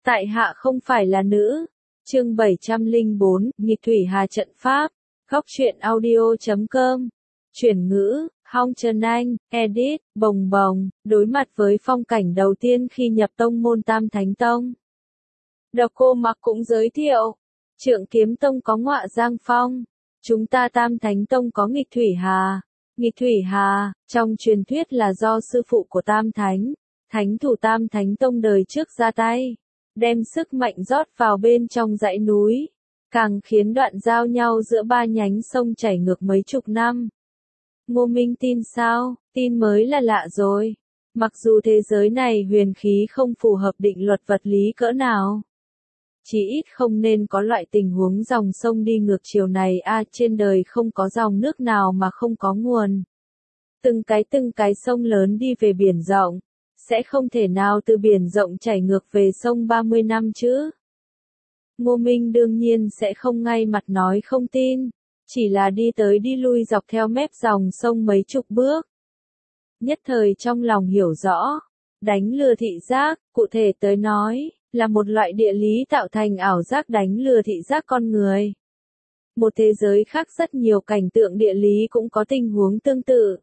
Tại hạ không phải là nữ. Chương 704, Nghịch Thủy Hà trận pháp. Góc truyện audio.com. Chuyển ngữ, Hong Trần Anh, edit, bồng bồng, đối mặt với phong cảnh đầu tiên khi nhập tông môn Tam Thánh Tông. Độc Cô Mặc cũng giới thiệu, Trượng Kiếm Tông có Ngọa Giang Phong, chúng ta Tam Thánh Tông có Nghịch Thủy Hà. Nghịch Thủy Hà, trong truyền thuyết là do sư phụ của Tam Thánh, Thánh thủ Tam Thánh Tông đời trước ra tay, đem sức mạnh rót vào bên trong dãy núi, càng khiến đoạn giao nhau giữa ba nhánh sông chảy ngược mấy chục năm. Ngô Minh tin sao? Tin mới là lạ rồi. Mặc dù thế giới này huyền khí không phù hợp định luật vật lý cỡ nào, chỉ ít không nên có loại tình huống dòng sông đi ngược chiều này trên đời không có dòng nước nào mà không có nguồn. Từng cái sông lớn đi về biển rộng, sẽ không thể nào từ biển rộng chảy ngược về sông 30 năm chứ. Ngô Minh đương nhiên sẽ không ngay mặt nói không tin, chỉ là đi tới đi lui dọc theo mép dòng sông mấy chục bước. Nhất thời trong lòng hiểu rõ, đánh lừa thị giác, cụ thể tới nói, là một loại địa lý tạo thành ảo giác đánh lừa thị giác con người. Một thế giới khác rất nhiều cảnh tượng địa lý cũng có tình huống tương tự.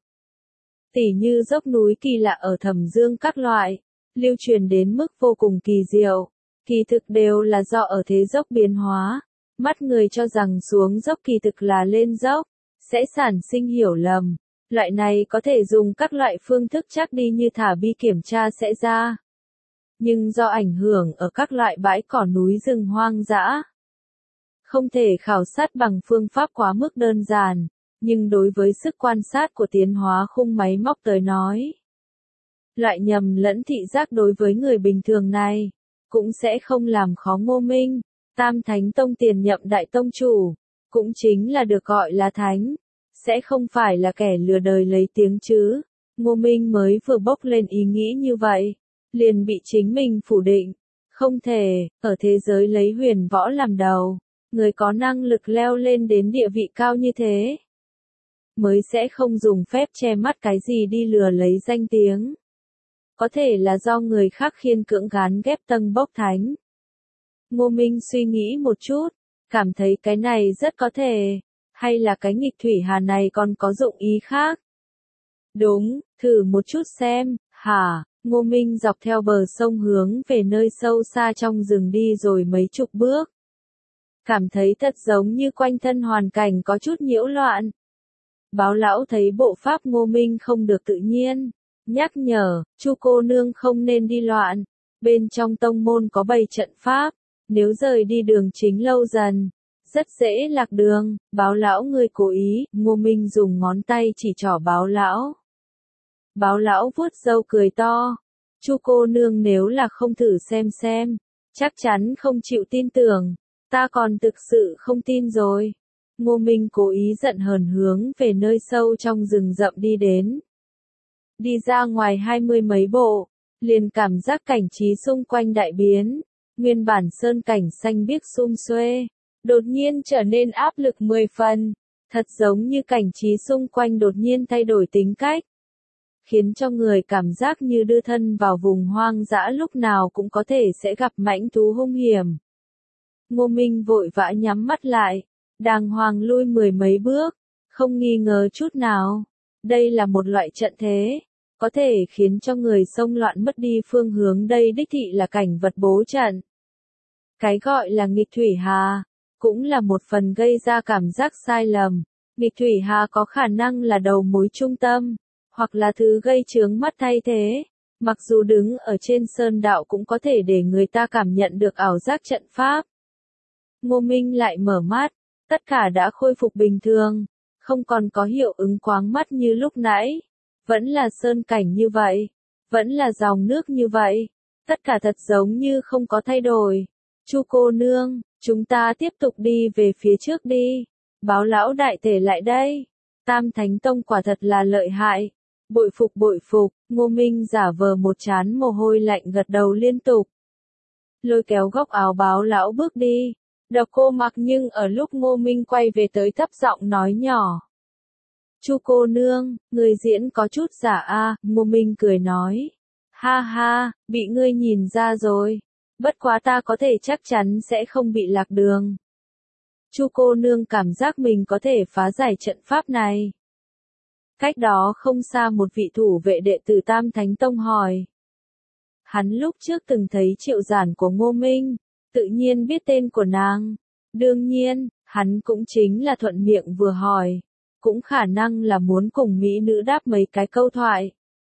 Tỉ như dốc núi kỳ lạ ở Thẩm Dương các loại, lưu truyền đến mức vô cùng kỳ diệu, kỳ thực đều là do ở thế dốc biến hóa. Mắt người cho rằng xuống dốc kỳ thực là lên dốc, sẽ sản sinh hiểu lầm. Loại này có thể dùng các loại phương thức chắc đi như thả bi kiểm tra sẽ ra. Nhưng do ảnh hưởng ở các loại bãi cỏ núi rừng hoang dã, không thể khảo sát bằng phương pháp quá mức đơn giản, nhưng đối với sức quan sát của tiến hóa khung máy móc tới nói, loại nhầm lẫn thị giác đối với người bình thường này, cũng sẽ không làm khó Ngô Minh. Tam Thánh Tông tiền nhậm đại tông chủ, cũng chính là được gọi là thánh, sẽ không phải là kẻ lừa đời lấy tiếng chứ. Ngô Minh mới vừa bốc lên ý nghĩ như vậy, liền bị chính mình phủ định. Không thể, ở thế giới lấy huyền võ làm đầu, người có năng lực leo lên đến địa vị cao như thế, mới sẽ không dùng phép che mắt cái gì đi lừa lấy danh tiếng. Có thể là do người khác khiên cưỡng gán ghép tầng bốc thánh. Ngô Minh suy nghĩ một chút, cảm thấy cái này rất có thể, hay là cái nghịch thủy hà này còn có dụng ý khác. Đúng, thử một chút xem, hả? Ngô Minh dọc theo bờ sông hướng về nơi sâu xa trong rừng đi rồi mấy chục bước. Cảm thấy thật giống như quanh thân hoàn cảnh có chút nhiễu loạn. Báo lão thấy bộ pháp Ngô Minh không được tự nhiên, nhắc nhở, Chu cô nương không nên đi loạn, bên trong tông môn có bày trận pháp. Nếu rời đi đường chính lâu dần, rất dễ lạc đường. Báo lão ngươi cố ý. Ngô Minh dùng ngón tay chỉ trỏ báo lão. Báo lão vuốt râu cười to. Chu cô nương nếu là không thử xem, chắc chắn không chịu tin tưởng. Ta còn thực sự không tin rồi. Ngô Minh cố ý giận hờn hướng về nơi sâu trong rừng rậm đi đến. Đi ra ngoài 20 mấy bộ, liền cảm giác cảnh trí xung quanh đại biến. Nguyên bản sơn cảnh xanh biếc sum xuê, đột nhiên trở nên áp lực 10 phần, thật giống như cảnh trí xung quanh đột nhiên thay đổi tính cách, khiến cho người cảm giác như đưa thân vào vùng hoang dã lúc nào cũng có thể sẽ gặp mãnh thú hung hiểm. Ngô Minh vội vã nhắm mắt lại, đàng hoàng lui 10 mấy bước, không nghi ngờ chút nào, đây là một loại trận thế, có thể khiến cho người xông loạn mất đi phương hướng. Đây đích thị là cảnh vật bố trận. Cái gọi là nghịch thủy hà, cũng là một phần gây ra cảm giác sai lầm. Nghịch thủy hà có khả năng là đầu mối trung tâm, hoặc là thứ gây chướng mắt thay thế. Mặc dù đứng ở trên sơn đạo cũng có thể để người ta cảm nhận được ảo giác trận pháp. Ngô Minh lại mở mắt, tất cả đã khôi phục bình thường, không còn có hiệu ứng quáng mắt như lúc nãy. Vẫn là sơn cảnh như vậy, vẫn là dòng nước như vậy, tất cả thật giống như không có thay đổi. Chu cô nương, chúng ta tiếp tục đi về phía trước đi. Báo lão đại tể lại đây. Tam Thánh Tông quả thật là lợi hại. Bội phục, Ngô Minh giả vờ một trán mồ hôi lạnh gật đầu liên tục. Lôi kéo góc áo báo lão bước đi. Độc Cô Mặc nhưng ở lúc Ngô Minh quay về tới thấp giọng nói nhỏ. Chu cô nương, người diễn có chút giả Ngô Minh cười nói. Ha ha, bị ngươi nhìn ra rồi. Bất quá ta có thể chắc chắn sẽ không bị lạc đường. Chu cô nương cảm giác mình có thể phá giải trận pháp này. Cách đó không xa một vị thủ vệ đệ tử Tam Thánh Tông hỏi. Hắn lúc trước từng thấy Triệu Giản của Ngô Minh, tự nhiên biết tên của nàng. Đương nhiên, hắn cũng chính là thuận miệng vừa hỏi, cũng khả năng là muốn cùng mỹ nữ đáp mấy cái câu thoại.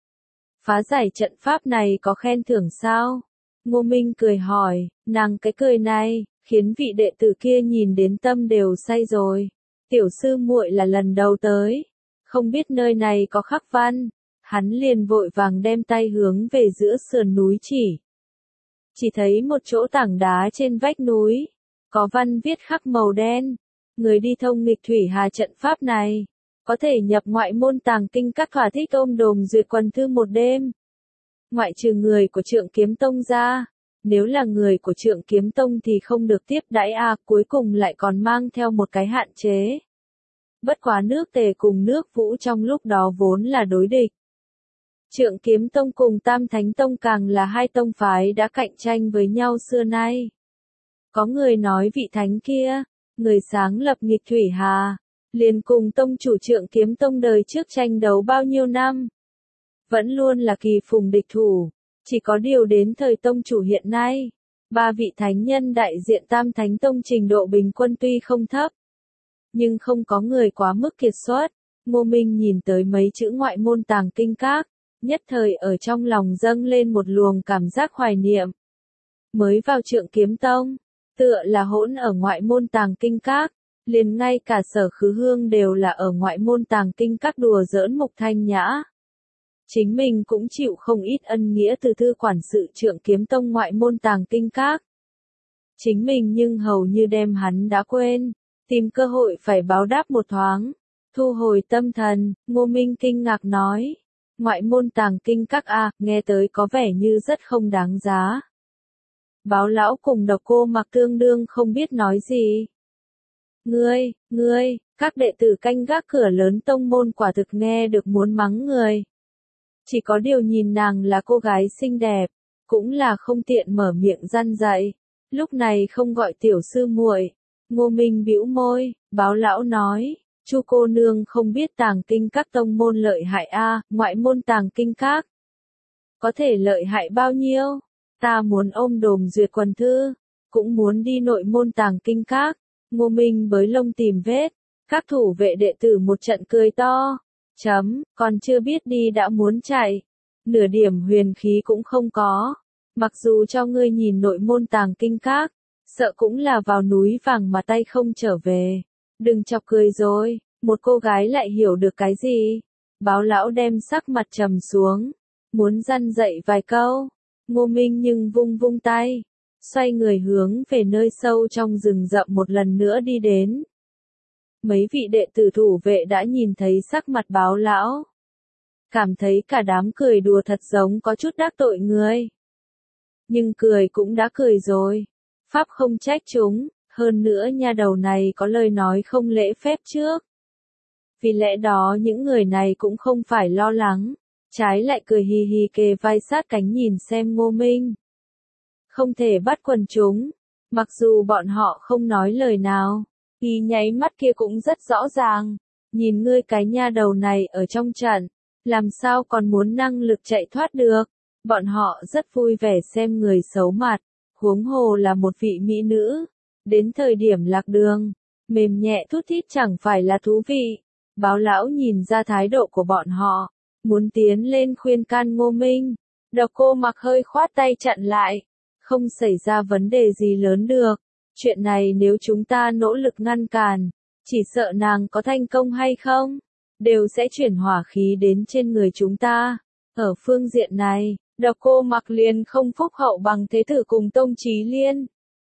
Phá giải trận pháp này có khen thưởng sao? Ngô Minh cười hỏi, nàng cái cười này, khiến vị đệ tử kia nhìn đến tâm đều say rồi. Tiểu sư muội là lần đầu tới, không biết nơi này có khắc văn. Hắn liền vội vàng đem tay hướng về giữa sườn núi chỉ. Chỉ thấy một chỗ tảng đá trên vách núi, có văn viết khắc màu đen. Người đi thông nghịch thủy hà trận pháp này, có thể nhập ngoại môn tàng kinh các thỏa thích ôm đồm duyệt quần thư một đêm. Ngoại trừ người của Trượng Kiếm Tông ra, nếu là người của Trượng Kiếm Tông thì không được tiếp đãi cuối cùng lại còn mang theo một cái hạn chế. Bất quá nước Tề cùng nước Vũ trong lúc đó vốn là đối địch. Trượng Kiếm Tông cùng Tam Thánh Tông càng là hai tông phái đã cạnh tranh với nhau xưa nay. Có người nói vị thánh kia, người sáng lập nghịch thủy hà, liền cùng tông chủ Trượng Kiếm Tông đời trước tranh đấu bao nhiêu năm. Vẫn luôn là kỳ phùng địch thủ, chỉ có điều đến thời tông chủ hiện nay, ba vị thánh nhân đại diện Tam Thánh Tông trình độ bình quân tuy không thấp, nhưng không có người quá mức kiệt xuất. Ngô Minh nhìn tới mấy chữ ngoại môn tàng kinh các, nhất thời ở trong lòng dâng lên một luồng cảm giác hoài niệm. Mới vào Trượng Kiếm Tông, tựa là hỗn ở ngoại môn tàng kinh các, liền ngay cả Sở Khứ Hương đều là ở ngoại môn tàng kinh các đùa giỡn Mục Thanh Nhã. Chính mình cũng chịu không ít ân nghĩa từ thư quản sự Trượng Kiếm Tông ngoại môn tàng kinh các. Chính mình nhưng hầu như đem hắn đã quên, tìm cơ hội phải báo đáp một thoáng. Thu hồi tâm thần, Ngô Minh kinh ngạc nói. Ngoại môn tàng kinh các nghe tới có vẻ như rất không đáng giá. Báo lão cùng Độc Cô Mặc tương đương không biết nói gì. Ngươi, các đệ tử canh gác cửa lớn tông môn quả thực nghe được muốn mắng người. Chỉ có điều nhìn nàng là cô gái xinh đẹp, cũng là không tiện mở miệng răn dạy. Lúc này không gọi tiểu sư muội. Ngô Minh bĩu môi, báo lão nói. Chu cô nương không biết tàng kinh các tông môn lợi hại ngoại môn tàng kinh các. Có thể lợi hại bao nhiêu? Ta muốn ôm đồm duyệt quần thư, cũng muốn đi nội môn tàng kinh các. Ngô Minh bới lông tìm vết, các thủ vệ đệ tử một trận cười to. Còn chưa biết đi đã muốn chạy. Nửa điểm huyền khí cũng không có. Mặc dù cho ngươi nhìn nội môn tàng kinh các, sợ cũng là vào núi vàng mà tay không trở về. Đừng chọc cười rồi, một cô gái lại hiểu được cái gì. Báo lão đem sắc mặt trầm xuống, muốn răn dạy vài câu. Ngô Minh nhưng vung vung tay, xoay người hướng về nơi sâu trong rừng rậm một lần nữa đi đến. Mấy vị đệ tử thủ vệ đã nhìn thấy sắc mặt báo lão. Cảm thấy cả đám cười đùa thật giống có chút đắc tội người. Nhưng cười cũng đã cười rồi. Pháp không trách chúng. Hơn nữa nha đầu này có lời nói không lễ phép trước. Vì lẽ đó những người này cũng không phải lo lắng, trái lại cười hì hì kề vai sát cánh nhìn xem Ngô Minh. Không thể bắt quần chúng, mặc dù bọn họ không nói lời nào, ý nháy mắt kia cũng rất rõ ràng. Nhìn ngươi cái nha đầu này ở trong trận, làm sao còn muốn năng lực chạy thoát được. Bọn họ rất vui vẻ xem người xấu mặt, huống hồ là một vị mỹ nữ. Đến thời điểm lạc đường, mềm nhẹ thút thít chẳng phải là thú vị. Báo lão nhìn ra thái độ của bọn họ, muốn tiến lên khuyên can Ngô Minh. Độc Cô Mặc hơi khoát tay chặn lại. Không xảy ra vấn đề gì lớn được. Chuyện này nếu chúng ta nỗ lực ngăn cản, chỉ sợ nàng có thành công hay không, đều sẽ chuyển hỏa khí đến trên người chúng ta. Ở phương diện này, Độc Cô Mặc liền không phúc hậu bằng Thế Tử cùng Tông Chí Liên.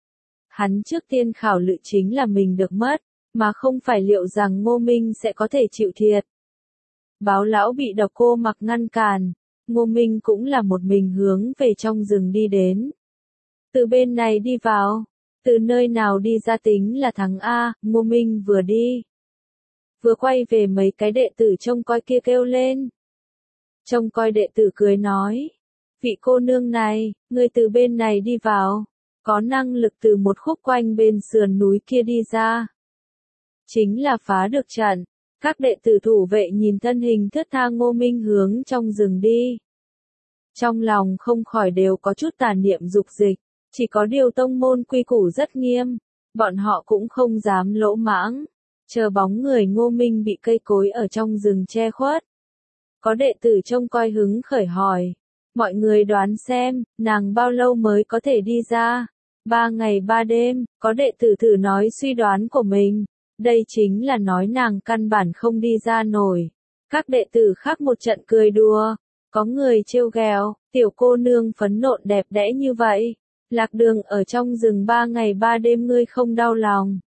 Hắn trước tiên khảo lự chính là mình được mất, mà không phải liệu rằng Ngô Minh sẽ có thể chịu thiệt. Báo lão bị Độc Cô Mặc ngăn cản, Ngô Minh cũng là một mình hướng về trong rừng đi đến. Từ bên này đi vào, từ nơi nào đi ra tính là thắng Ngô Minh vừa đi. Vừa quay về mấy cái đệ tử trông coi kia kêu lên. Trông coi đệ tử cười nói, vị cô nương này, ngươi từ bên này đi vào, có năng lực từ một khúc quanh bên sườn núi kia đi ra. Chính là phá được trận. Các đệ tử thủ vệ nhìn thân hình thướt tha Ngô Minh hướng trong rừng đi. Trong lòng không khỏi đều có chút tà niệm dục dịch, chỉ có điều tông môn quy củ rất nghiêm, bọn họ cũng không dám lỗ mãng, chờ bóng người Ngô Minh bị cây cối ở trong rừng che khuất. Có đệ tử trông coi hứng khởi hỏi, mọi người đoán xem, nàng bao lâu mới có thể đi ra? 3 ngày 3 đêm, có đệ tử thử nói suy đoán của mình. Đây chính là nói nàng căn bản không đi ra nổi. Các đệ tử khác một trận cười đùa. Có người trêu ghẹo, tiểu cô nương phấn nộn đẹp đẽ như vậy. Lạc đường ở trong rừng 3 ngày 3 đêm ngươi không đau lòng.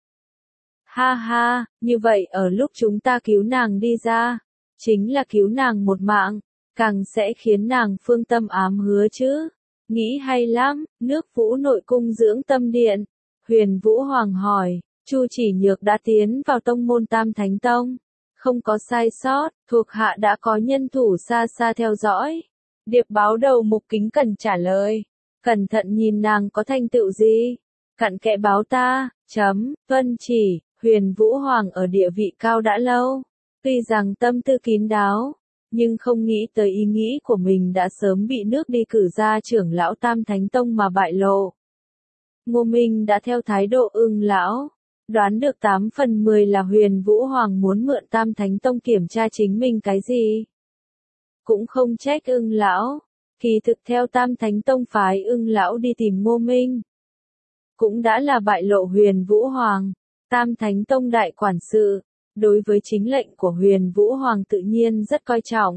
Ha ha, như vậy ở lúc chúng ta cứu nàng đi ra, chính là cứu nàng một mạng, càng sẽ khiến nàng phương tâm ám hứa chứ. Nghĩ hay lắm, nước Vũ nội cung dưỡng tâm điện. Huyền Vũ Hoàng hỏi. Chu Chỉ Nhược đã tiến vào tông môn Tam Thánh Tông. Không có sai sót, thuộc hạ đã có nhân thủ xa xa theo dõi. Điệp báo đầu mục kính cẩn trả lời. Cẩn thận nhìn nàng có thành tựu gì. Cặn kẽ báo ta, tuân chỉ, Huyền Vũ Hoàng ở địa vị cao đã lâu. Tuy rằng tâm tư kín đáo, nhưng không nghĩ tới ý nghĩ của mình đã sớm bị nước đi cử ra trưởng lão Tam Thánh Tông mà bại lộ. Ngô Minh đã theo thái độ ưng lão. Đoán được 8 phần 10 là Huyền Vũ Hoàng muốn mượn Tam Thánh Tông kiểm tra chính mình cái gì. Cũng không trách ưng lão, kỳ thực theo Tam Thánh Tông phái ưng lão đi tìm Ngô Minh. Cũng đã là bại lộ Huyền Vũ Hoàng, Tam Thánh Tông đại quản sự, đối với chính lệnh của Huyền Vũ Hoàng tự nhiên rất coi trọng.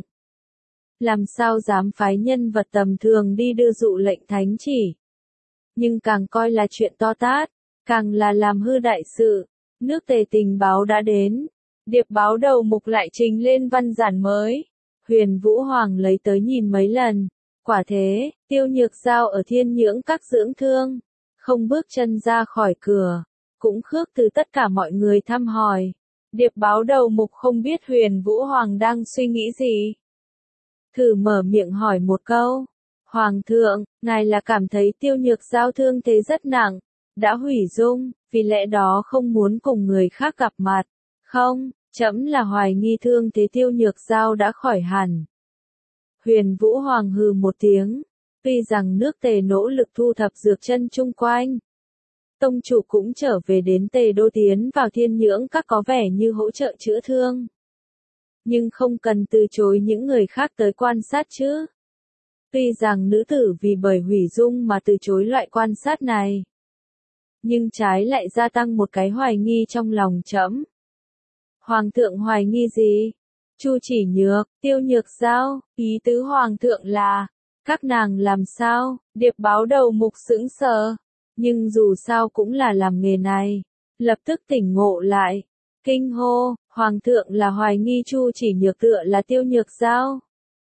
Làm sao dám phái nhân vật tầm thường đi đưa dụ lệnh thánh chỉ. Nhưng càng coi là chuyện to tát. Càng là làm hư đại sự, nước Tề tình báo đã đến, điệp báo đầu mục lại trình lên văn giản mới. Huyền Vũ Hoàng lấy tới nhìn mấy lần, quả thế, Tiêu Nhược Giao ở Thiên Nhưỡng các dưỡng thương, không bước chân ra khỏi cửa, cũng khước từ tất cả mọi người thăm hỏi. Điệp báo đầu mục không biết Huyền Vũ Hoàng đang suy nghĩ gì. Thử mở miệng hỏi một câu, Hoàng thượng, ngài là cảm thấy Tiêu Nhược Giao thương thế rất nặng. Đã hủy dung, vì lẽ đó không muốn cùng người khác gặp mặt. Không, trẫm là hoài nghi thương thế Tiêu Nhược Giao đã khỏi hẳn. Huyền Vũ Hoàng hừ một tiếng, tuy rằng nước Tề nỗ lực thu thập dược chân chung quanh. Tông chủ cũng trở về đến Tề Đô tiến vào Thiên Nhưỡng các có vẻ như hỗ trợ chữa thương. Nhưng không cần từ chối những người khác tới quan sát chứ. Tuy rằng nữ tử vì bởi hủy dung mà từ chối loại quan sát này. Nhưng trái lại gia tăng một cái hoài nghi trong lòng trẫm. Hoàng thượng hoài nghi gì? Chu Chỉ Nhược, Tiêu Nhược Giao, ý tứ Hoàng thượng là, các nàng làm sao? Điệp báo đầu mục sững sờ, nhưng dù sao cũng là làm nghề này, lập tức tỉnh ngộ lại, kinh hô, Hoàng thượng là hoài nghi Chu Chỉ Nhược tựa là Tiêu Nhược Giao.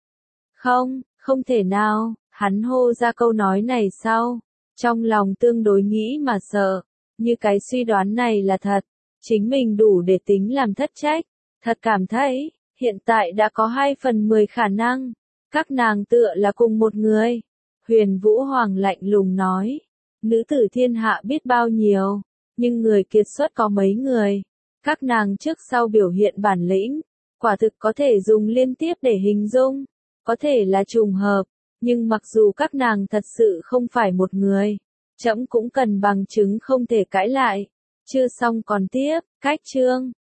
Không, không thể nào, hắn hô ra câu nói này sau. Trong lòng tương đối nghĩ mà sợ, như cái suy đoán này là thật, chính mình đủ để tính làm thất trách, thật cảm thấy, hiện tại đã có 2 phần 10 khả năng, các nàng tựa là cùng một người. Huyền Vũ Hoàng lạnh lùng nói, nữ tử thiên hạ biết bao nhiêu, nhưng người kiệt xuất có mấy người, các nàng trước sau biểu hiện bản lĩnh, quả thực có thể dùng liên tiếp để hình dung, có thể là trùng hợp. Nhưng mặc dù các nàng thật sự không phải một người, trẫm cũng cần bằng chứng không thể cãi lại. Chưa xong còn tiếp, cách chương.